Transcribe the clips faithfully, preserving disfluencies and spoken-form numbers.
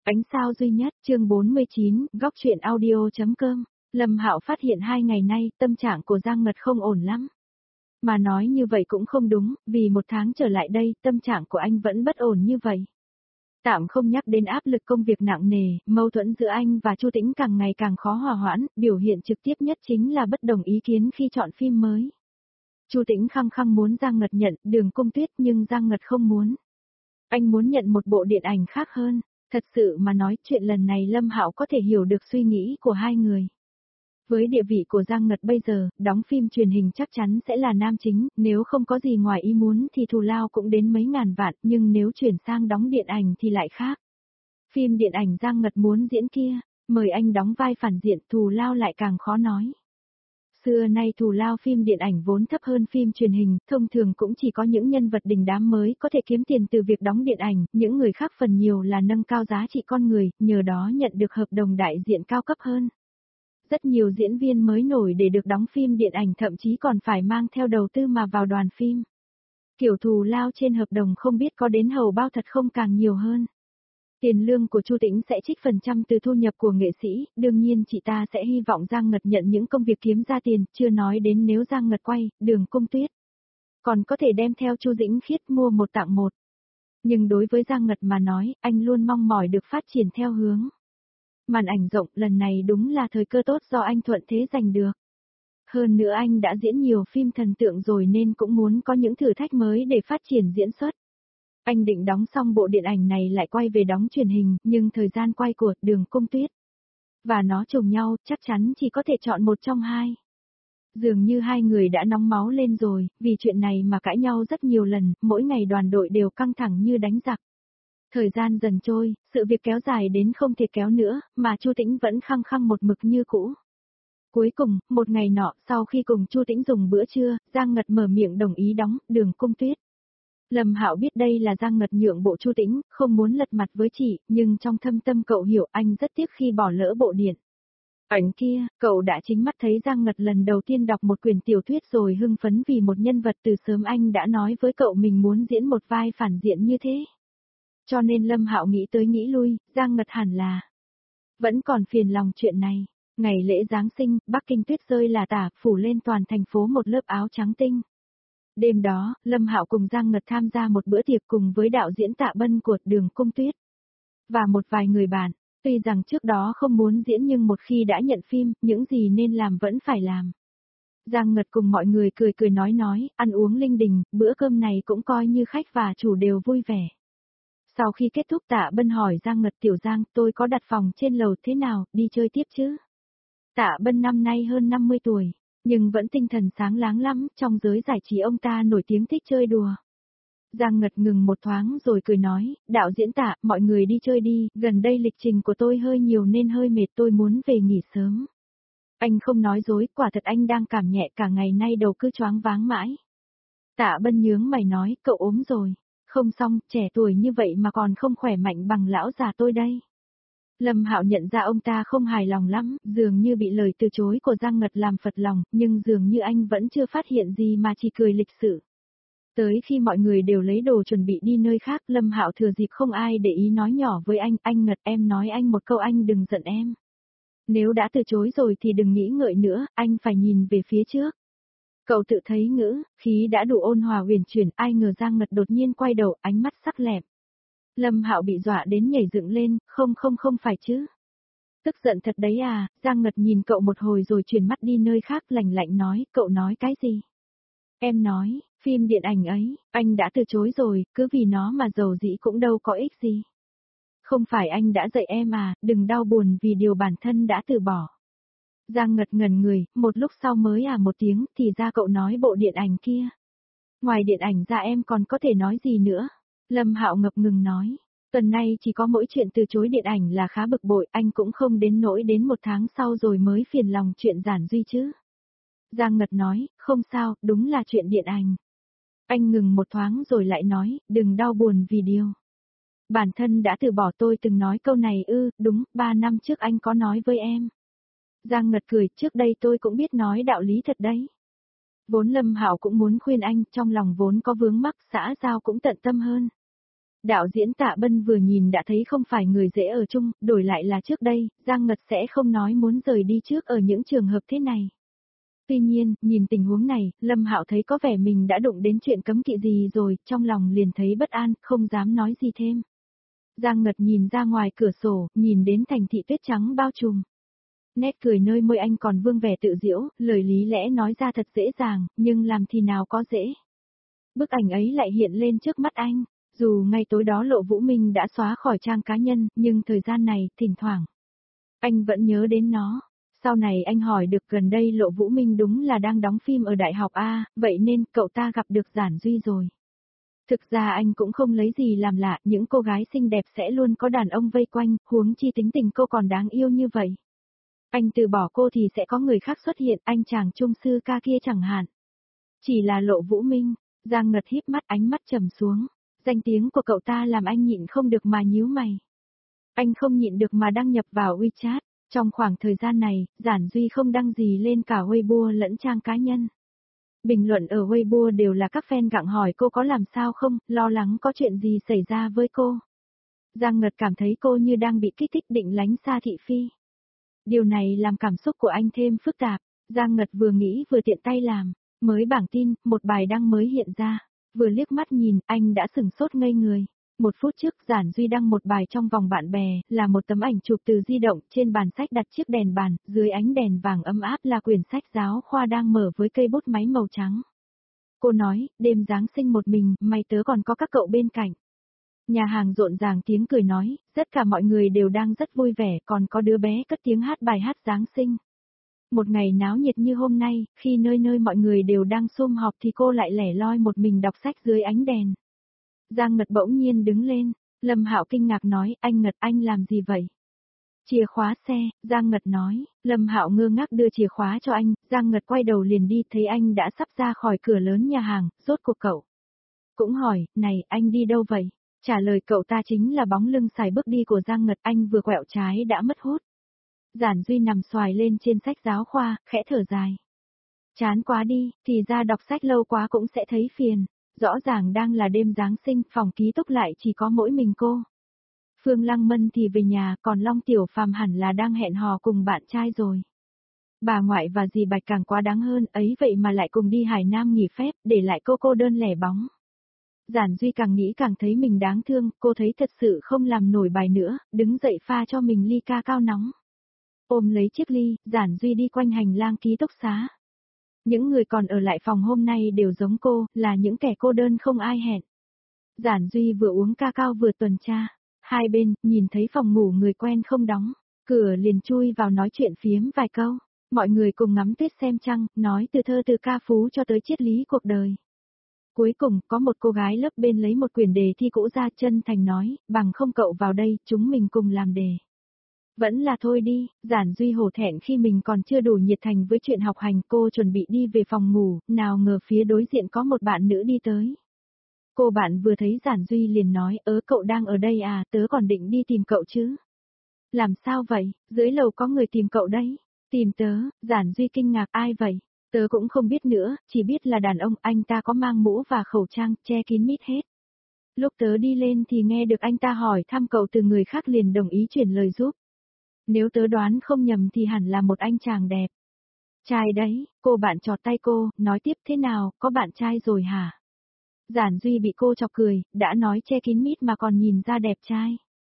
Ánh sao duy nhất, chương bốn mươi chín, góc truyện audio.com. Lâm Hạo phát hiện hai ngày nay, tâm trạng của Giang Ngật không ổn lắm. Mà nói như vậy cũng không đúng, vì một tháng trở lại đây, tâm trạng của anh vẫn bất ổn như vậy. Tạm không nhắc đến áp lực công việc nặng nề, mâu thuẫn giữa anh và Chu Tĩnh càng ngày càng khó hòa hoãn, biểu hiện trực tiếp nhất chính là bất đồng ý kiến khi chọn phim mới. Chu Tĩnh khăng khăng muốn Giang Ngật nhận Đường Cung Tuyết nhưng Giang Ngật không muốn. Anh muốn nhận một bộ điện ảnh khác hơn. Thật sự mà nói, chuyện lần này Lâm Hạo có thể hiểu được suy nghĩ của hai người. Với địa vị của Giang Ngật bây giờ, đóng phim truyền hình chắc chắn sẽ là nam chính, nếu không có gì ngoài ý muốn thì thù lao cũng đến mấy ngàn vạn, nhưng nếu chuyển sang đóng điện ảnh thì lại khác. Phim điện ảnh Giang Ngật muốn diễn kia, mời anh đóng vai phản diện, thù lao lại càng khó nói. Xưa nay thù lao phim điện ảnh vốn thấp hơn phim truyền hình, thông thường cũng chỉ có những nhân vật đình đám mới có thể kiếm tiền từ việc đóng điện ảnh, những người khác phần nhiều là nâng cao giá trị con người, nhờ đó nhận được hợp đồng đại diện cao cấp hơn. Rất nhiều diễn viên mới nổi để được đóng phim điện ảnh thậm chí còn phải mang theo đầu tư mà vào đoàn phim. Kiểu thù lao trên hợp đồng không biết có đến hầu bao thật không càng nhiều hơn. Tiền lương của Chu Tĩnh sẽ trích phần trăm từ thu nhập của nghệ sĩ, đương nhiên chị ta sẽ hy vọng Giang Ngật nhận những công việc kiếm ra tiền, chưa nói đến nếu Giang Ngật quay, Đường Cung Tuyết. Còn có thể đem theo Chu Dĩnh Khiết mua một tặng một. Nhưng đối với Giang Ngật mà nói, anh luôn mong mỏi được phát triển theo hướng. Màn ảnh rộng lần này đúng là thời cơ tốt do anh thuận thế giành được. Hơn nữa anh đã diễn nhiều phim thần tượng rồi nên cũng muốn có những thử thách mới để phát triển diễn xuất. Anh định đóng xong bộ điện ảnh này lại quay về đóng truyền hình, nhưng thời gian quay của Đường Cung Tuyết và nó trùng nhau, chắc chắn chỉ có thể chọn một trong hai. Dường như hai người đã nóng máu lên rồi, vì chuyện này mà cãi nhau rất nhiều lần, mỗi ngày đoàn đội đều căng thẳng như đánh giặc. Thời gian dần trôi, sự việc kéo dài đến không thể kéo nữa, mà Chu Tĩnh vẫn khăng khăng một mực như cũ. Cuối cùng, một ngày nọ, sau khi cùng Chu Tĩnh dùng bữa trưa, Giang Ngật mở miệng đồng ý đóng Đường Cung Tuyết. Lâm Hạo biết đây là Giang Ngật nhượng bộ Chu Tĩnh, không muốn lật mặt với chị, nhưng trong thâm tâm cậu hiểu anh rất tiếc khi bỏ lỡ bộ điện ảnh kia, cậu đã chính mắt thấy Giang Ngật lần đầu tiên đọc một quyển tiểu thuyết rồi hưng phấn vì một nhân vật từ sớm anh đã nói với cậu mình muốn diễn một vai phản diện như thế. Cho nên Lâm Hạo nghĩ tới nghĩ lui, Giang Ngật hẳn là vẫn còn phiền lòng chuyện này. Ngày lễ Giáng sinh, Bắc Kinh tuyết rơi là tả, phủ lên toàn thành phố một lớp áo trắng tinh. Đêm đó, Lâm Hạo cùng Giang Ngật tham gia một bữa tiệc cùng với đạo diễn Tạ Bân của Đường Cung Tuyết và một vài người bạn. Tuy rằng trước đó không muốn diễn nhưng một khi đã nhận phim, những gì nên làm vẫn phải làm. Giang Ngật cùng mọi người cười cười nói nói, ăn uống linh đình, bữa cơm này cũng coi như khách và chủ đều vui vẻ. Sau khi kết thúc Tạ Bân hỏi Giang Ngật, tiểu Giang, tôi có đặt phòng trên lầu thế nào, đi chơi tiếp chứ? Tạ Bân năm nay hơn năm mươi tuổi, nhưng vẫn tinh thần sáng láng lắm, trong giới giải trí ông ta nổi tiếng thích chơi đùa. Giang Ngật ngừng một thoáng rồi cười nói, đạo diễn Tạ, mọi người đi chơi đi, gần đây lịch trình của tôi hơi nhiều nên hơi mệt, tôi muốn về nghỉ sớm. Anh không nói dối, quả thật anh đang cảm nhẹ, cả ngày nay đầu cứ choáng váng mãi. Tạ Bân nhướng mày nói, cậu ốm rồi. Không xong, trẻ tuổi như vậy mà còn không khỏe mạnh bằng lão già tôi đây. Lâm Hạo nhận ra ông ta không hài lòng lắm, dường như bị lời từ chối của Giang Ngật làm phật lòng, nhưng dường như anh vẫn chưa phát hiện gì mà chỉ cười lịch sự. Tới khi mọi người đều lấy đồ chuẩn bị đi nơi khác, Lâm Hạo thừa dịp không ai để ý nói nhỏ với anh, anh Ngật, em nói anh một câu, anh đừng giận em. Nếu đã từ chối rồi thì đừng nghĩ ngợi nữa, anh phải nhìn về phía trước. Cậu tự thấy ngữ, khí đã đủ ôn hòa huyền chuyển, ai ngờ Giang Ngật đột nhiên quay đầu, ánh mắt sắc lẹm. Lâm Hạo bị dọa đến nhảy dựng lên, không không không phải chứ. Tức giận thật đấy à, Giang Ngật nhìn cậu một hồi rồi chuyển mắt đi nơi khác, lạnh lạnh nói, cậu nói cái gì? Em nói, phim điện ảnh ấy, anh đã từ chối rồi, cứ vì nó mà giàu dĩ cũng đâu có ích gì. Không phải anh đã dạy em à, đừng đau buồn vì điều bản thân đã từ bỏ. Giang Ngật ngẩn người, một lúc sau mới à một tiếng, thì ra cậu nói bộ điện ảnh kia. Ngoài điện ảnh ra em còn có thể nói gì nữa? Lâm Hạo ngập ngừng nói, tuần nay chỉ có mỗi chuyện từ chối điện ảnh là khá bực bội, anh cũng không đến nỗi đến một tháng sau rồi mới phiền lòng chuyện giản duy chứ. Giang Ngật nói, không sao, đúng là chuyện điện ảnh. Anh ngừng một thoáng rồi lại nói, đừng đau buồn vì điều bản thân đã từ bỏ, tôi từng nói câu này ư, đúng, ba năm trước anh có nói với em. Giang Ngật cười, trước đây tôi cũng biết nói đạo lý thật đấy. Vốn Lâm Hạo cũng muốn khuyên anh, trong lòng vốn có vướng mắc, xã giao cũng tận tâm hơn. Đạo diễn Tạ Bân vừa nhìn đã thấy không phải người dễ ở chung, đổi lại là trước đây, Giang Ngật sẽ không nói muốn rời đi trước ở những trường hợp thế này. Tuy nhiên, nhìn tình huống này, Lâm Hạo thấy có vẻ mình đã đụng đến chuyện cấm kỵ gì rồi, trong lòng liền thấy bất an, không dám nói gì thêm. Giang Ngật nhìn ra ngoài cửa sổ, nhìn đến thành thị tuyết trắng bao trùm. Nét cười nơi môi anh còn vương vẻ tự giễu, lời lý lẽ nói ra thật dễ dàng, nhưng làm thì nào có dễ. Bức ảnh ấy lại hiện lên trước mắt anh, dù ngay tối đó Lộ Vũ Minh đã xóa khỏi trang cá nhân, nhưng thời gian này, thỉnh thoảng, anh vẫn nhớ đến nó. Sau này anh hỏi được gần đây Lộ Vũ Minh đúng là đang đóng phim ở Đại học A, vậy nên cậu ta gặp được Giản Duy rồi. Thực ra anh cũng không lấy gì làm lạ, những cô gái xinh đẹp sẽ luôn có đàn ông vây quanh, huống chi tính tình cô còn đáng yêu như vậy. Anh từ bỏ cô thì sẽ có người khác xuất hiện, anh chàng trung sư ca kia chẳng hạn. Chỉ là Lộ Vũ Minh, Giang Ngật híp mắt, ánh mắt trầm xuống. Danh tiếng của cậu ta làm anh nhịn không được mà nhíu mày. Anh không nhịn được mà đăng nhập vào WeChat. Trong khoảng thời gian này, Giản Duy không đăng gì lên cả Weibo lẫn trang cá nhân. Bình luận ở Weibo đều là các fan gặng hỏi cô có làm sao không, lo lắng có chuyện gì xảy ra với cô. Giang Ngật cảm thấy cô như đang bị kích thích định lánh xa thị phi. Điều này làm cảm xúc của anh thêm phức tạp. Giang Ngật vừa nghĩ vừa tiện tay làm. Mới bảng tin, một bài đăng mới hiện ra. Vừa liếc mắt nhìn, anh đã sửng sốt ngây người. Một phút trước, Giản Duy đăng một bài trong vòng bạn bè, là một tấm ảnh chụp từ di động, trên bàn sách đặt chiếc đèn bàn, dưới ánh đèn vàng ấm áp là quyển sách giáo khoa đang mở với cây bút máy màu trắng. Cô nói, đêm Giáng sinh một mình, may tớ còn có các cậu bên cạnh. Nhà hàng rộn ràng tiếng cười nói, tất cả mọi người đều đang rất vui vẻ, còn có đứa bé cất tiếng hát bài hát Giáng sinh. Một ngày náo nhiệt như hôm nay, khi nơi nơi mọi người đều đang sum họp thì cô lại lẻ loi một mình đọc sách dưới ánh đèn. Giang Ngật bỗng nhiên đứng lên, Lâm Hạo kinh ngạc nói, anh Ngật anh làm gì vậy? Chìa khóa xe, Giang Ngật nói, Lâm Hạo ngơ ngác đưa chìa khóa cho anh, Giang Ngật quay đầu liền đi, thấy anh đã sắp ra khỏi cửa lớn nhà hàng, rốt cuộc cậu. Cũng hỏi, này, anh đi đâu vậy? Trả lời cậu ta chính là bóng lưng xài bước đi của Giang Ngật, anh vừa quẹo trái đã mất hút. Giản Duy nằm xoài lên trên sách giáo khoa, khẽ thở dài. Chán quá đi, thì ra đọc sách lâu quá cũng sẽ thấy phiền. Rõ ràng đang là đêm Giáng sinh, phòng ký túc lại chỉ có mỗi mình cô. Phương Lăng Mân thì về nhà, còn Long Tiểu Phàm hẳn là đang hẹn hò cùng bạn trai rồi. Bà ngoại và dì Bạch càng quá đáng hơn, ấy vậy mà lại cùng đi Hải Nam nghỉ phép, để lại cô cô đơn lẻ bóng. Giản Duy càng nghĩ càng thấy mình đáng thương, cô thấy thật sự không làm nổi bài nữa, đứng dậy pha cho mình ly ca cao nóng. Ôm lấy chiếc ly, Giản Duy đi quanh hành lang ký túc xá. Những người còn ở lại phòng hôm nay đều giống cô, là những kẻ cô đơn không ai hẹn. Giản Duy vừa uống ca cao vừa tuần tra. Hai bên, nhìn thấy phòng ngủ người quen không đóng. Cửa liền chui vào nói chuyện phiếm vài câu. Mọi người cùng ngắm Tết xem trăng, nói từ thơ từ ca phú cho tới triết lý cuộc đời. Cuối cùng, có một cô gái lớp bên lấy một quyển đề thi cũ ra, chân thành nói, bằng không cậu vào đây, chúng mình cùng làm đề. Vẫn là thôi đi, Giản Duy hổ thẹn khi mình còn chưa đủ nhiệt thành với chuyện học hành, cô chuẩn bị đi về phòng ngủ, nào ngờ phía đối diện có một bạn nữ đi tới. Cô bạn vừa thấy Giản Duy liền nói, ớ cậu đang ở đây à, tớ còn định đi tìm cậu chứ. Làm sao vậy, dưới lầu có người tìm cậu đấy. Tìm tớ, Giản Duy kinh ngạc, ai vậy? Tớ cũng không biết nữa, chỉ biết là đàn ông, anh ta có mang mũ và khẩu trang, che kín mít hết. Lúc tớ đi lên thì nghe được anh ta hỏi thăm cậu từ người khác liền đồng ý chuyển lời giúp. Nếu tớ đoán không nhầm thì hẳn là một anh chàng đẹp. Trai đấy, cô bạn chọt tay cô, nói tiếp thế nào, có bạn trai rồi hả? Giản Duy bị cô chọc cười, đã nói che kín mít mà còn nhìn ra đẹp trai.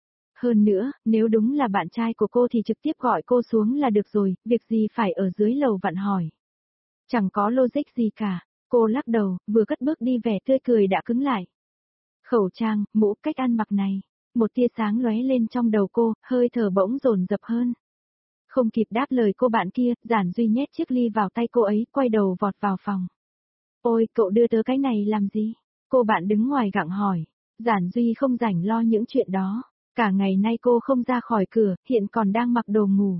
Hơn nữa, nếu đúng là bạn trai của cô thì trực tiếp gọi cô xuống là được rồi, việc gì phải ở dưới lầu vặn hỏi. Chẳng có logic gì cả, cô lắc đầu, vừa cất bước đi vẻ tươi cười đã cứng lại. Khẩu trang, mũ, cách ăn mặc này. Một tia sáng lóe lên trong đầu cô, hơi thở bỗng dồn dập hơn. Không kịp đáp lời cô bạn kia, Giản Duy nhét chiếc ly vào tay cô ấy, quay đầu vọt vào phòng. Ôi, cậu đưa tớ cái này làm gì? Cô bạn đứng ngoài gặng hỏi. Giản Duy không rảnh lo những chuyện đó. Cả ngày nay cô không ra khỏi cửa, hiện còn đang mặc đồ ngủ.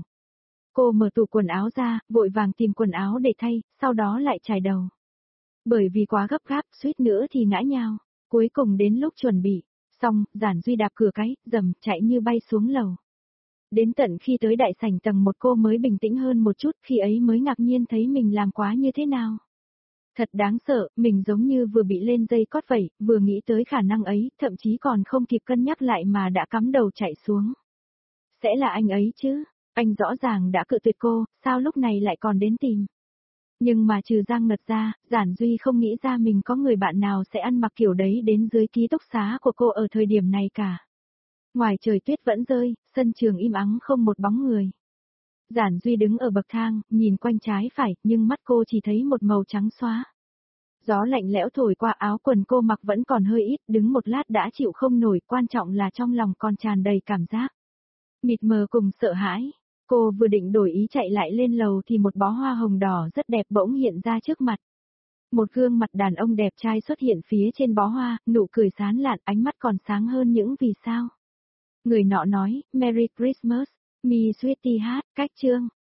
Cô mở tủ quần áo ra, vội vàng tìm quần áo để thay, sau đó lại chải đầu. Bởi vì quá gấp gáp, suýt nữa thì ngã nhào. Cuối cùng đến lúc chuẩn bị. Xong, Giản Duy đạp cửa cái, dầm, chạy như bay xuống lầu. Đến tận khi tới đại sảnh tầng một cô mới bình tĩnh hơn một chút, khi ấy mới ngạc nhiên thấy mình làm quá như thế nào. Thật đáng sợ, mình giống như vừa bị lên dây cót vậy, vừa nghĩ tới khả năng ấy, thậm chí còn không kịp cân nhắc lại mà đã cắm đầu chạy xuống. Sẽ là anh ấy chứ, anh rõ ràng đã cự tuyệt cô, sao lúc này lại còn đến tìm. Nhưng mà trừ Giang Ngật ra, Giản Duy không nghĩ ra mình có người bạn nào sẽ ăn mặc kiểu đấy đến dưới ký túc xá của cô ở thời điểm này cả. Ngoài trời tuyết vẫn rơi, sân trường im ắng không một bóng người. Giản Duy đứng ở bậc thang, nhìn quanh trái phải, nhưng mắt cô chỉ thấy một màu trắng xóa. Gió lạnh lẽo thổi qua áo quần cô mặc vẫn còn hơi ít, đứng một lát đã chịu không nổi, quan trọng là trong lòng còn tràn đầy cảm giác mịt mờ cùng sợ hãi. Cô vừa định đổi ý chạy lại lên lầu thì một bó hoa hồng đỏ rất đẹp bỗng hiện ra trước mặt. Một gương mặt đàn ông đẹp trai xuất hiện phía trên bó hoa, nụ cười sán lạn, ánh mắt còn sáng hơn những vì sao. Người nọ nói, Merry Christmas, me sweetie hát, cách chương.